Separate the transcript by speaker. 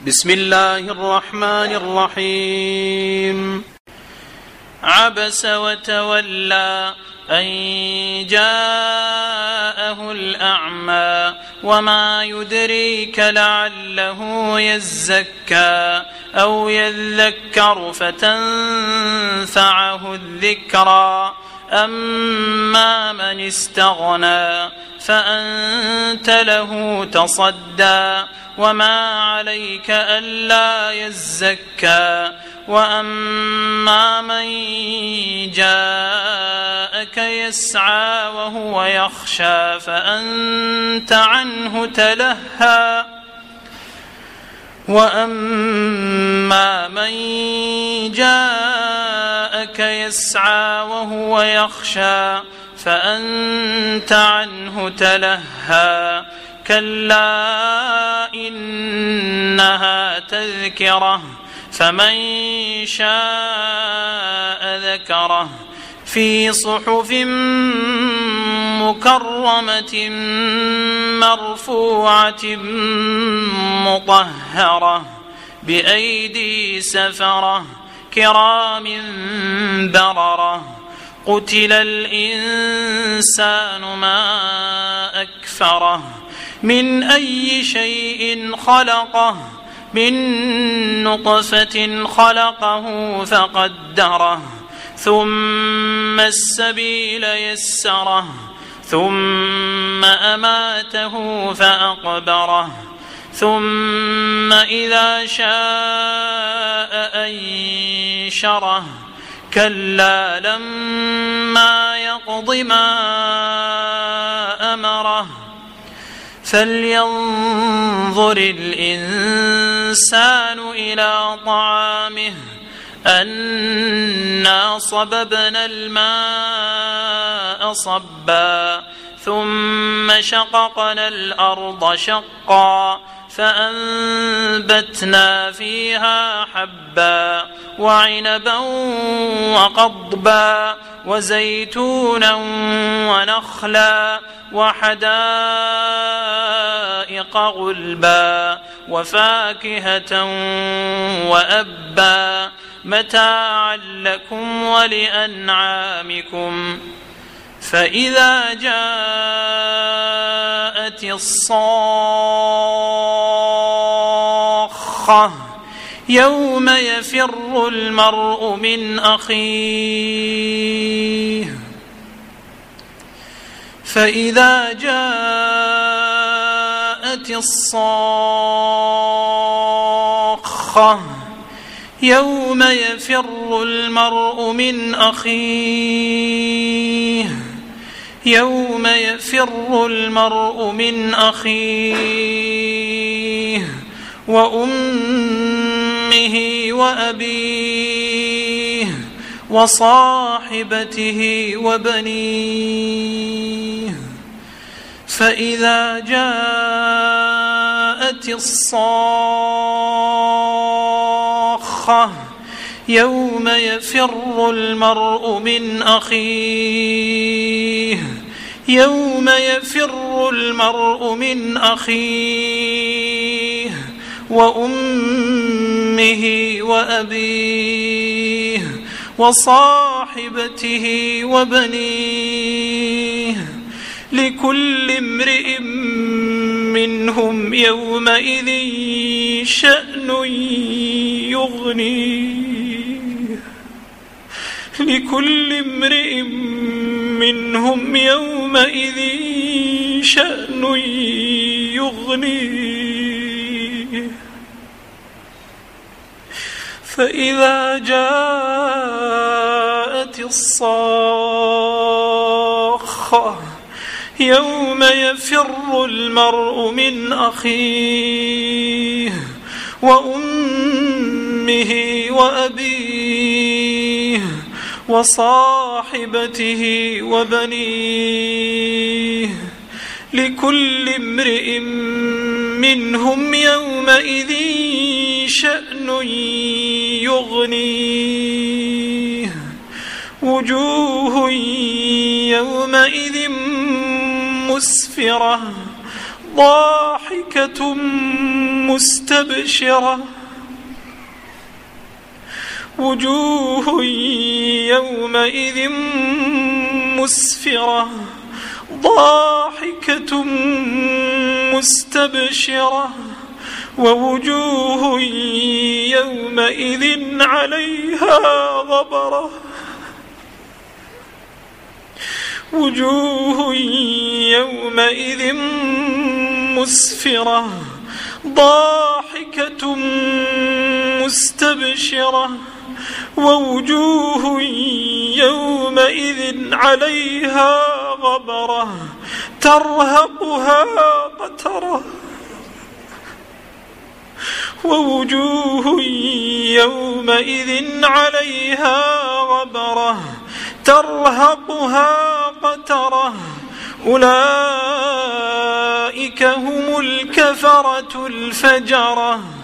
Speaker 1: بسم الله الرحمن الرحيم. عبس وتولى أن جاءه الأعمى وما يدريك لعله يزكى أو يذكر فتنفعه الذكرى أما من استغنى فأنت له تصدى وما عليك ألا يزكى وأما من جاءك يسعى وهو يخشى فأنت عنه تلهى وأما من جاءك يسعى وهو يخشى فأنت عنه تلهى كلا إنها تذكرة فمن شاء ذكره في صحف مكرمة مرفوعة مطهرة بأيدي سفرة كرام بررة قتل الإنسان ما أكفره من أي شيء خلقه من نطفة خلقه فقدره ثم السبيل يسره ثم أماته فأقبره ثم إذا شاء أنشره كلا لما يقض ما أمره فلينظر الإنسان إلى طعامه أنا صببنا الماء صبا ثم شققنا الأرض شقا فأنبتنا فيها حبا وعنبا وقضبا وزيتونا ونخلا وحدائق غلبا وفاكهة وأبا متاعا لكم ولأنعامكم فإذا جاءت الصاخة يوم يفر المرء من أخيه فإذا جاءت الصاخة يوم يفر المرء من أخيه يوم يفر المرء من أخيه وأمه وأبيه وصاحبته وبنيه فإذا جاءت الصاخة يوم يفر المرء من أخيه يوم يفر المرء من أخيه وأمه وأبيه وصاحبته وبنيه لكل امرئ منهم يومئذ شأن يغنيه لكل امرئ منهم يومئذ شأن يغنيه فإذا جاءت الصاخة يوم يفر المرء من أخيه وأمه وأبيه وصاحبته وبنيه لكل امرئ منهم يومئذ شأن يغنيه وجوه يومئذ مسفرة ضاحكة مستبشرة وجوه يومئذ مسفرة ضاحكة مستبشرة ووجوه يومئذ عليها غبرة وجوه يومئذ مسفرة ضاحكة مستبشرة ووجوه يومئذ عليها غبرة ترهقها قترة ووجوه يومئذ عليها غبرة ترهقها قترة أولئك هم الكفرة الفجرة